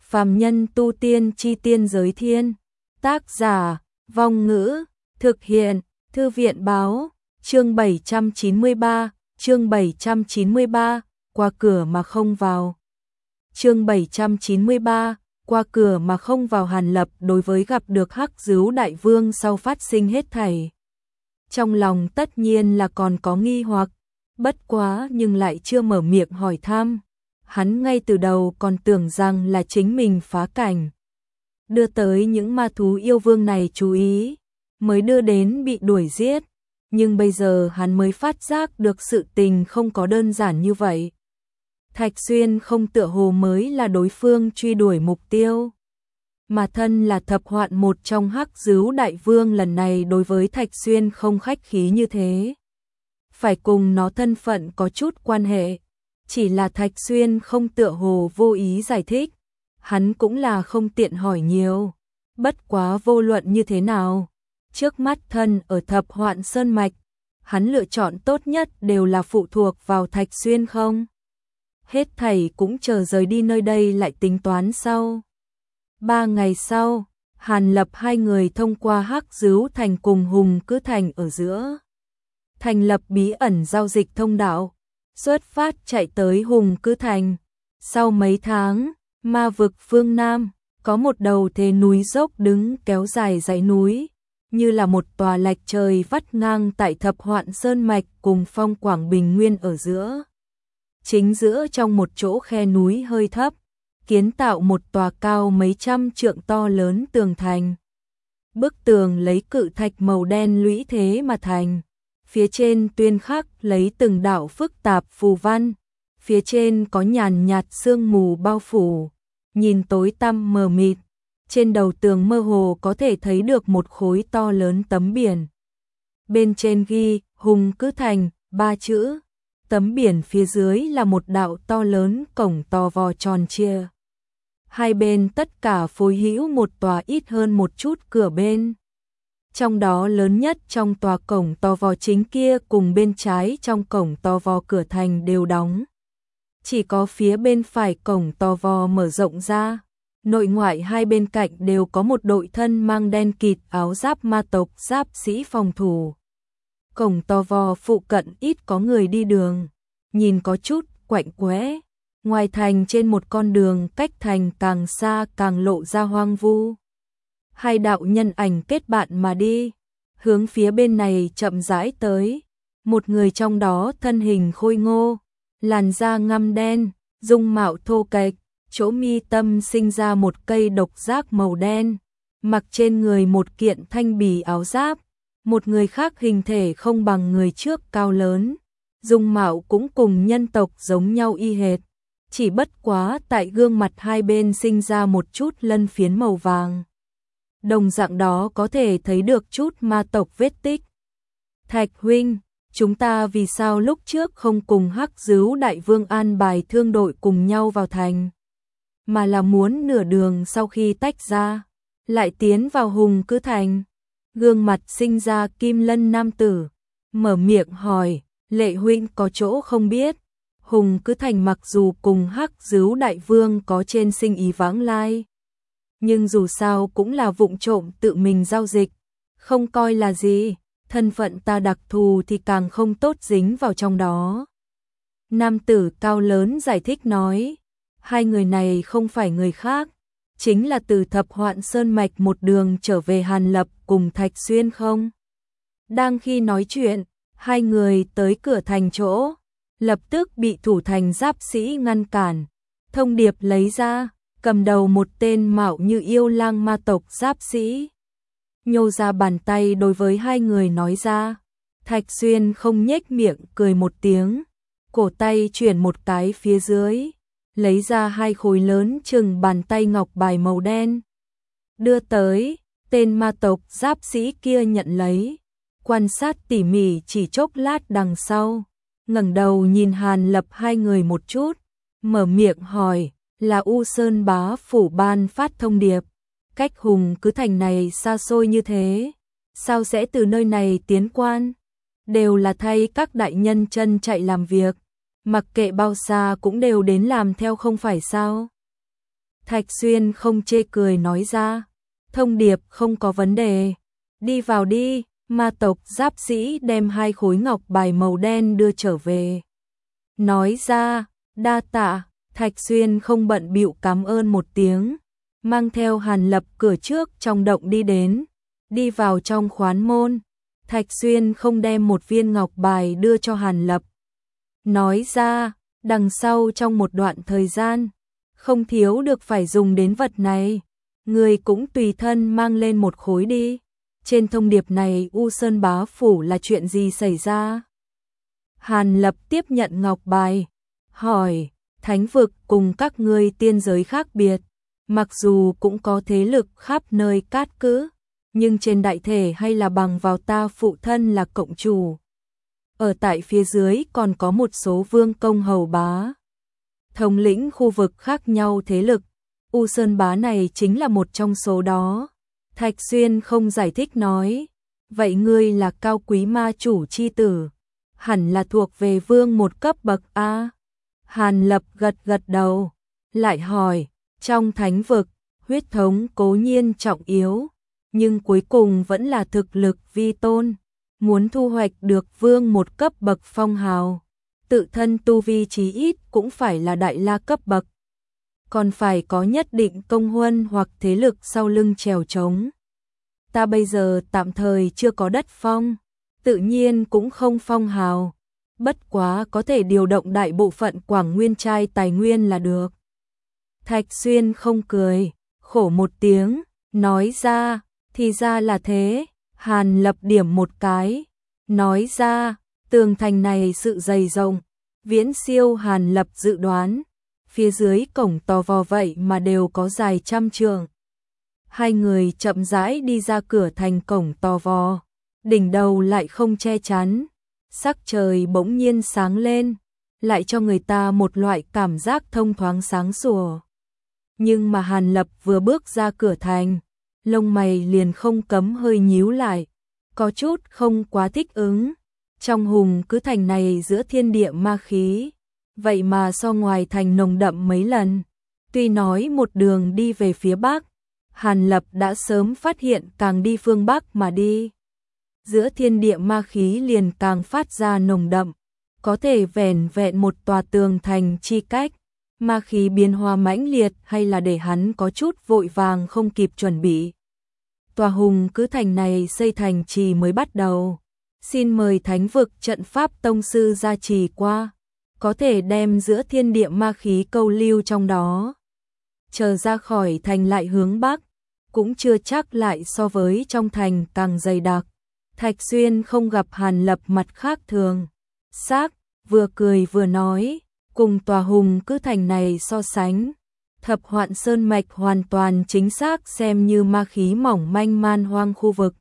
Phàm nhân tu tiên chi tiên giới thiên. Tác giả, Vong Ngữ, thực hiện, Thư viện báo, chương 793, chương 793, qua cửa mà không vào. Chương 793, qua cửa mà không vào. Hàn Lập đối với gặp được Hắc Dứu Đại Vương sau phát sinh hết thảy. Trong lòng tất nhiên là còn có nghi hoặc, bất quá nhưng lại chưa mở miệng hỏi thăm. Hắn ngay từ đầu còn tưởng rằng là chính mình phá cảnh, đưa tới những ma thú yêu vương này chú ý, mới đưa đến bị đuổi giết. Nhưng bây giờ hắn mới phát giác được sự tình không có đơn giản như vậy. Thạch Xuyên không tựa hồ mới là đối phương truy đuổi mục tiêu, mà thân là thập hoạn một trong Hắc Dứu Đại Vương lần này đối với Thạch Xuyên không khách khí như thế. Phải cùng nó thân phận có chút quan hệ, chỉ là Thạch Xuyên không tựa hồ vô ý giải thích, hắn cũng là không tiện hỏi nhiều. Bất quá vô luận như thế nào, trước mắt thân ở thập hoạn sơn mạch, hắn lựa chọn tốt nhất đều là phụ thuộc vào Thạch Xuyên không? Hết thảy cũng chờ rời đi nơi đây lại tính toán sau. 3 ngày sau, Hàn Lập hai người thông qua Hắc Dứu Thành cùng Hùng Cứ Thành ở giữa, thành lập bí ẩn giao dịch thông đạo, xuất phát chạy tới Hùng Cứ Thành. Sau mấy tháng, ma vực phương Nam, có một đầu thế núi dốc đứng kéo dài dãy núi, như là một tòa lạch trời vắt ngang tại thập hoạn sơn mạch cùng phong quảng bình nguyên ở giữa. Chính giữa trong một chỗ khe núi hơi thấp, kiến tạo một tòa cao mấy trăm trượng to lớn tường thành. Bức tường lấy cự thạch màu đen lũy thế mà thành, phía trên tuyên khắc lấy từng đạo phức tạp phù văn, phía trên có nhàn nhạt sương mù bao phủ, nhìn tối tăm mờ mịt. Trên đầu tường mơ hồ có thể thấy được một khối to lớn tấm biển. Bên trên ghi Hùng Cứ Thành 3 chữ. Tấm biển phía dưới là một đạo to lớn cổng to vò tròn chia. Hai bên tất cả phối hữu một tòa ít hơn một chút cửa bên. Trong đó lớn nhất trong tòa cổng to vò chính kia cùng bên trái trong cổng to vò cửa thành đều đóng. Chỉ có phía bên phải cổng to vò mở rộng ra. Nội ngoại hai bên cạnh đều có một đội thân mang đen kịt áo giáp ma tộc giáp sĩ phòng thủ. Cổng to vò phụ cận ít có người đi đường, nhìn có chút quạnh quẽ. Ngoài thành trên một con đường cách thành càng xa càng lộ ra hoang vu. Hai đạo nhân ảnh kết bạn mà đi, hướng phía bên này chậm rãi tới. Một người trong đó thân hình khôi ngô, làn da ngăm đen, dung mạo thô kệch, chỗ mi tâm sinh ra một cây độc giác màu đen, mặc trên người một kiện thanh bì áo giáp. Một người khác hình thể không bằng người trước cao lớn, dung mạo cũng cùng nhân tộc giống nhau y hệt, chỉ bất quá tại gương mặt hai bên sinh ra một chút lân phiến màu vàng. Đồng dạng đó có thể thấy được chút ma tộc vết tích. Thạch huynh, chúng ta vì sao lúc trước không cùng Hắc Dứu Đại Vương an bài thương đội cùng nhau vào thành, mà là muốn nửa đường sau khi tách ra, lại tiến vào Hùng Cứ Thành? Gương mặt sinh ra kim lân nam tử, mở miệng hỏi, Lệ huynh có chỗ không biết. Hùng Cứ Thành mặc dù cùng Hắc Dứu Đại Vương có trên sinh ý vãng lai, nhưng dù sao cũng là vụng trộm tự mình giao dịch, không coi là gì, thân phận ta đặc thù thì càng không tốt dính vào trong đó. Nam tử cao lớn giải thích nói, hai người này không phải người khác, chính là từ thập hoạn sơn mạch một đường trở về Hàn Lập cùng Thạch Xuyên không? Đang khi nói chuyện, hai người tới cửa thành chỗ, lập tức bị thủ thành giáp sĩ ngăn cản. Thông điệp lấy ra, cầm đầu một tên mạo như yêu lang ma tộc giáp sĩ, nhô ra bàn tay đối với hai người nói ra. Thạch Xuyên không nhếch miệng cười một tiếng, cổ tay chuyển một cái phía dưới, lấy ra hai khối lớn chừng bàn tay ngọc bài màu đen, đưa tới. Tên ma tộc giáp sĩ kia nhận lấy, quan sát tỉ mỉ chỉ chốc lát đằng sau, ngẩng đầu nhìn Hàn Lập hai người một chút, mở miệng hỏi, là U Sơn bá phủ ban phát thông điệp, cách Hùng Cứ Thành này xa xôi như thế, sao sẽ từ nơi này tiến quan? Đều là thay các đại nhân chân chạy làm việc, mặc kệ bao xa cũng đều đến làm theo không phải sao? Thạch Xuyên không chê cười nói ra, thông điệp không có vấn đề, đi vào đi. Ma tộc giáp sĩ đem 2 khối ngọc bài màu đen đưa trở về. Nói ra, đa tạ. Thạch Xuyên không bận bịu cảm ơn một tiếng, mang theo Hàn Lập cửa trước trong động đi đến, đi vào trong khoán môn. Thạch Xuyên không đem một viên ngọc bài đưa cho Hàn Lập. Nói ra, đằng sau trong một đoạn thời gian, không thiếu được phải dùng đến vật này, người cũng tùy thân mang lên một khối đi. Trên thông điệp này U Sơn Bá Phủ là chuyện gì xảy ra? Hàn Lập tiếp nhận ngọc bài, hỏi, thánh vực cùng các ngươi tiên giới khác biệt, mặc dù cũng có thế lực khắp nơi cát cứ, nhưng trên đại thể hay là bằng vào ta phụ thân là cộng chủ. Ở tại phía dưới còn có một số vương công hầu bá, thống lĩnh khu vực khác nhau thế lực, U Sơn Bá này chính là một trong số đó. Thạch Xuyên không giải thích nói, vậy ngươi là cao quý ma chủ chi tử, hẳn là thuộc về vương một cấp bậc A. Hàn Lập gật gật đầu, lại hỏi, trong thánh vực, huyết thống cố nhiên trọng yếu, nhưng cuối cùng vẫn là thực lực vi tôn, muốn thu hoạch được vương một cấp bậc phong hào, tự thân tu vi chí ít cũng phải là đại la cấp bậc, còn phải có nhất định công huân hoặc thế lực sau lưng chèo chống. Ta bây giờ tạm thời chưa có đất phong, tự nhiên cũng không phong hào, bất quá có thể điều động đại bộ phận Quảng Nguyên trai tài nguyên là được. Thạch Xuyên không cười, khổ một tiếng, nói ra, thì ra là thế. Hàn Lập điểm một cái, nói ra, tường thành này sự dày rộng, viễn siêu Hàn Lập dự đoán, phía dưới cổng tò vò vậy mà đều có dài 100 trượng. Hai người chậm rãi đi ra cửa thành cổng tò vò, đỉnh đầu lại không che chắn, sắc trời bỗng nhiên sáng lên, lại cho người ta một loại cảm giác thông thoáng sáng sủa. Nhưng mà Hàn Lập vừa bước ra cửa thành, lông mày liền không cấm hơi nhíu lại, có chút không quá thích ứng. Trong hùng cứ thành này giữa thiên địa ma khí, vậy mà so ngoài thành nồng đậm mấy lần. Tuy nói một đường đi về phía Bắc, Hàn Lập đã sớm phát hiện càng đi phương Bắc mà đi, giữa thiên địa ma khí liền càng phát ra nồng đậm, có thể vẻn vẹn một tòa tường thành chi cách, ma khí biến hóa mãnh liệt hay là để hắn có chút vội vàng không kịp chuẩn bị. Tòa hùng cứ thành này xây thành trì mới bắt đầu, xin mời thánh vực trận pháp tông sư gia trì qua, có thể đem giữa thiên địa ma khí câu lưu trong đó. Chờ ra khỏi thành lại hướng Bắc, cũng chưa chắc lại so với trong thành càng dày đặc. Thạch Xuyên không gặp Hàn Lập mặt khác thường, sắc, vừa cười vừa nói, cùng tòa hùng cứ thành này so sánh, Thập Hoạn Sơn mạch hoàn toàn chính xác xem như ma khí mỏng manh man hoang khu vực.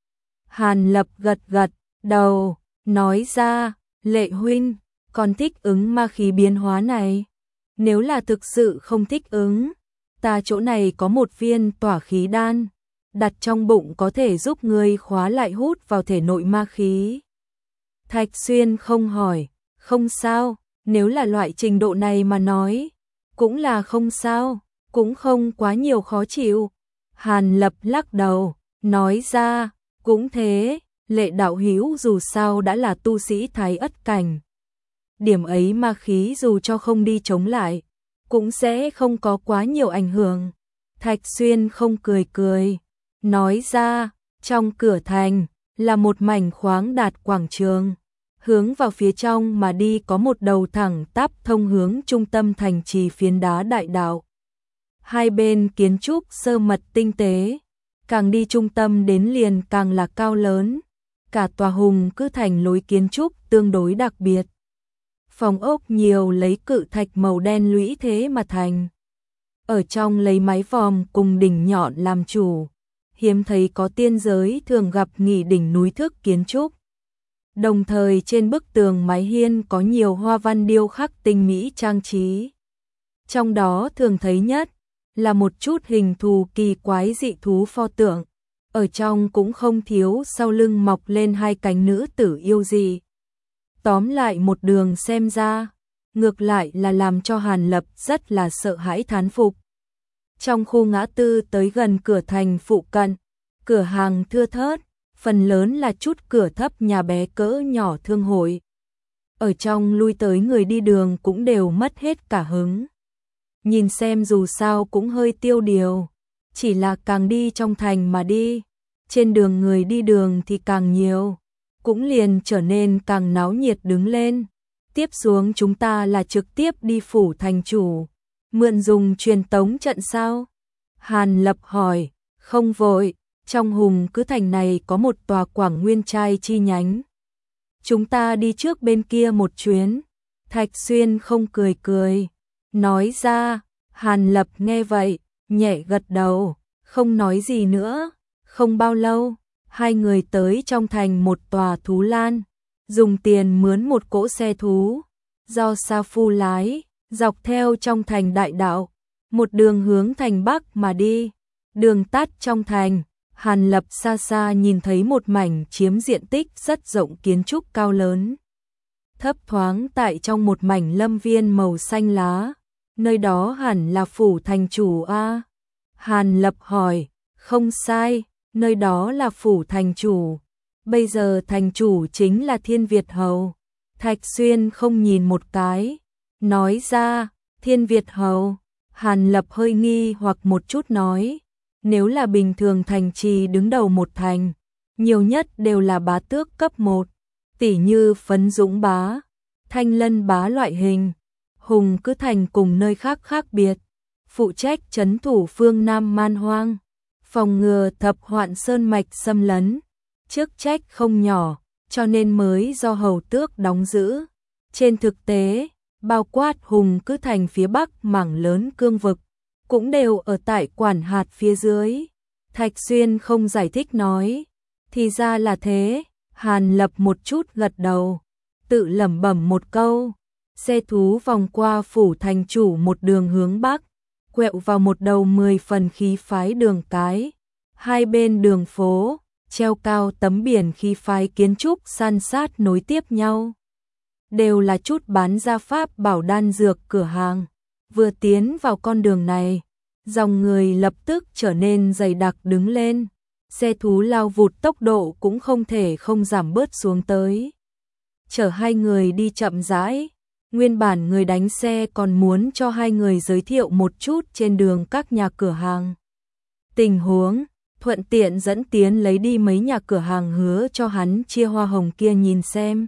Hàn Lập gật gật đầu, nói ra, Lệ huynh, còn thích ứng ma khí biến hóa này? Nếu là thực sự không thích ứng, ta chỗ này có một viên tỏa khí đan, đặt trong bụng có thể giúp ngươi khóa lại hút vào thể nội ma khí. Thạch Xuyên không hỏi, không sao, nếu là loại trình độ này mà nói, cũng là không sao, cũng không quá nhiều khó chịu. Hàn Lập lắc đầu, nói ra, cũng thế, Lệ đạo hữu dù sao đã là tu sĩ thái ất cảnh. Điểm ấy ma khí dù cho không đi chống lại, cũng sẽ không có quá nhiều ảnh hưởng. Thạch Xuyên không cười cười, nói ra, trong cửa thành là một mảnh khoáng đạt quảng trường, hướng vào phía trong mà đi có một đầu thẳng tắp thông hướng trung tâm thành trì phiến đá đại đạo. Hai bên kiến trúc sơ mật tinh tế, càng đi trung tâm đến liền càng là cao lớn, cả tòa hùng cứ thành lối kiến trúc tương đối đặc biệt. Phòng ốc nhiều lấy cự thạch màu đen lũy thế mà thành. Ở trong lấy mái vòm cùng đỉnh nhọn làm chủ, hiếm thấy có tiên giới thường gặp nghỉ đỉnh núi thức kiến trúc. Đồng thời trên bức tường mái hiên có nhiều hoa văn điêu khắc tinh mỹ trang trí. Trong đó thường thấy nhất là một chút hình thù kỳ quái dị thú pho tượng. Ở trong cũng không thiếu sau lưng mọc lên hai cánh nữ tử yêu dị. Tóm lại một đường xem ra, ngược lại là làm cho Hàn Lập rất là sợ hãi thán phục. Trong khu ngã tư tới gần cửa thành phụ cận, cửa hàng thưa thớt, phần lớn là chút cửa thấp nhà bé cỡ nhỏ thương hội. Ở trong lui tới người đi đường cũng đều mất hết cả hứng. Nhìn xem dù sao cũng hơi tiêu điều, chỉ là càng đi trong thành mà đi, trên đường người đi đường thì càng nhiều, cũng liền trở nên càng náo nhiệt đứng lên. Tiếp xuống chúng ta là trực tiếp đi phủ thành chủ, mượn dùng truyền tống trận sao? Hàn Lập hỏi, không vội, trong Hùng Cứ Thành này có một tòa Quảng Nguyên Trai chi nhánh. Chúng ta đi trước bên kia một chuyến. Thạch Xuyên không cười cười, nói ra. Hàn Lập nghe vậy, nhẹ gật đầu, không nói gì nữa. Không bao lâu, hai người tới trong thành một tòa thú lan, dùng tiền mướn một cỗ xe thú, do Sa Phu lái, dọc theo trong thành đại đạo, một đường hướng thành Bắc mà đi. Đường tắt trong thành, Hàn Lập xa xa nhìn thấy một mảnh chiếm diện tích rất rộng kiến trúc cao lớn, thấp thoáng tại trong một mảnh lâm viên màu xanh lá. Nơi đó hẳn là phủ thành chủ a? Hàn Lập hỏi, không sai, nơi đó là phủ thành chủ. Bây giờ thành chủ chính là Thiên Việt Hầu. Thạch Xuyên không nhìn một cái, nói ra, Thiên Việt Hầu. Hàn Lập hơi nghi hoặc một chút nói, nếu là bình thường thành trì đứng đầu một thành, nhiều nhất đều là bá tước cấp 1, tỉ như Phấn Dũng bá, Thanh Lân bá loại hình. Hùng Cứ Thành cùng nơi khác khác biệt, phụ trách trấn thủ phương Nam man hoang, phòng ngừa thập hoạn sơn mạch xâm lấn, chức trách không nhỏ, cho nên mới do hầu tước đóng giữ. Trên thực tế, bao quát Hùng Cứ Thành phía Bắc mảng lớn cương vực, cũng đều ở tại quản hạt phía dưới. Thạch Xuyên không giải thích nói, thì ra là thế. Hàn Lập một chút gật đầu, tự lẩm bẩm một câu. Xe thú vòng qua phủ thành chủ một đường hướng Bắc, quẹo vào một đầu 10 phần khí phái đường cái. Hai bên đường phố, treo cao tấm biển khí phái kiến trúc san sát nối tiếp nhau. Đều là chút bán gia pháp bảo đan dược cửa hàng. Vừa tiến vào con đường này, dòng người lập tức trở nên dày đặc đứng lên. Xe thú lao vụt tốc độ cũng không thể không giảm bớt xuống tới. Chở hai người đi chậm rãi. Nguyên bản người đánh xe còn muốn cho hai người giới thiệu một chút trên đường các nhà cửa hàng tình huống, thuận tiện dẫn tiến lấy đi mấy nhà cửa hàng hứa cho hắn chia hoa hồng kia nhìn xem.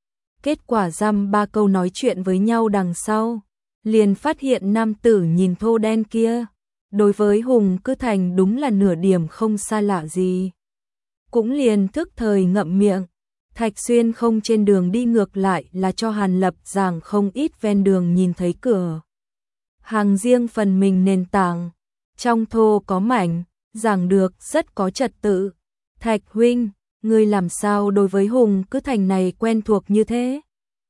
Kết quả dăm ba câu nói chuyện với nhau đằng sau, liền phát hiện nam tử nhìn thô đen kia, đối với Hùng Cứ Thành đúng là nửa điểm không xa lạ gì. Cũng liền thức thời ngậm miệng. Thạch Xuyên không trên đường đi ngược lại là cho Hàn Lập giảng không ít ven đường nhìn thấy cửa hàng riêng phần mình nền tảng, trong thô có mảnh, giảng được rất có trật tự. Thạch huynh, ngươi làm sao đối với Hùng Cứ Thành này quen thuộc như thế?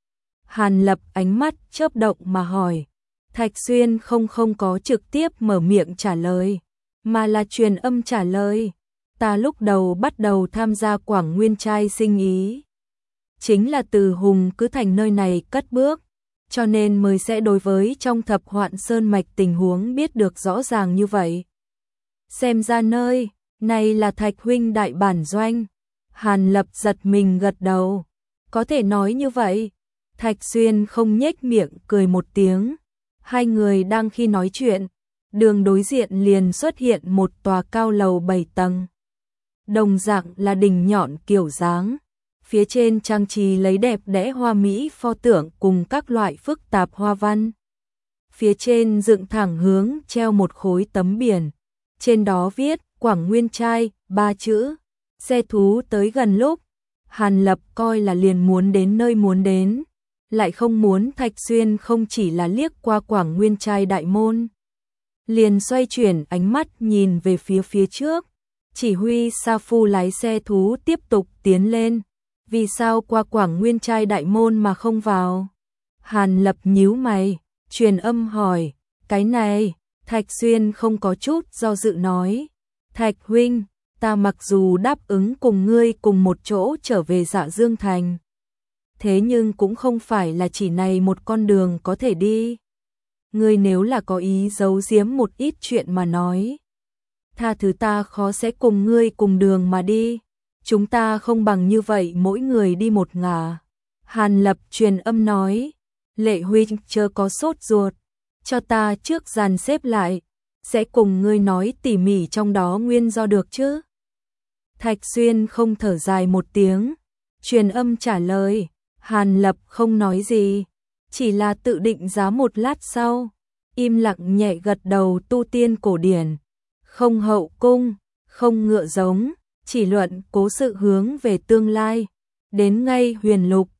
Hàn Lập ánh mắt chớp động mà hỏi. Thạch Xuyên không có trực tiếp mở miệng trả lời, mà là truyền âm trả lời. Ta lúc đầu bắt đầu tham gia Quảng Nguyên Trai sinh ý, chính là từ Hùng Cứ Thành nơi này cất bước, cho nên mới sẽ đối với trong thập hoạn sơn mạch tình huống biết được rõ ràng như vậy. Xem ra nơi này là Thạch huynh đại bản doanh. Hàn Lập giật mình gật đầu, có thể nói như vậy. Thạch Xuyên không nhếch miệng cười một tiếng. Hai người đang khi nói chuyện, đường đối diện liền xuất hiện một tòa cao lầu 7 tầng. Đồng dạng là đỉnh nhọn kiểu dáng, phía trên trang trí lấy đẹp đẽ hoa mỹ pho tượng cùng các loại phức tạp hoa văn. Phía trên dựng thẳng hướng treo một khối tấm biển, trên đó viết Quảng Nguyên Trai 3 chữ. Xe thú tới gần lúc, Hàn Lập coi là liền muốn đến nơi muốn đến, lại không muốn Thạch Xuyên không chỉ là liếc qua Quảng Nguyên Trai đại môn, liền xoay chuyển ánh mắt nhìn về phía trước, chỉ huy Sa Phu lái xe thú tiếp tục tiến lên. Vì sao qua Quảng Nguyên Trai đại môn mà không vào? Hàn Lập nhíu mày, truyền âm hỏi, cái này. Thạch Xuyên không có chút do dự nói, Thạch huynh, ta mặc dù đáp ứng cùng ngươi cùng một chỗ trở về Dạ Dương Thành, thế nhưng cũng không phải là chỉ này một con đường có thể đi. ngươi nếu là có ý giấu giếm một ít chuyện mà nói. Tha thứ ta khó sẽ cùng ngươi cùng đường mà đi, chúng ta không bằng như vậy mỗi người đi một ngả. Hàn Lập truyền âm nói, Lệ huynh chớ có sốt ruột, cho ta trước dàn xếp lại, sẽ cùng ngươi nói tỉ mỉ trong đó nguyên do được chứ. Thạch Xuyên không thở dài một tiếng, truyền âm trả lời, Hàn Lập không nói gì, chỉ là tự định giá một lát sau, im lặng nhẹ gật đầu. Tu tiên cổ điển, không hậu cung, không ngựa giống, chỉ luận cố sự hướng về tương lai, đến ngay huyền lục,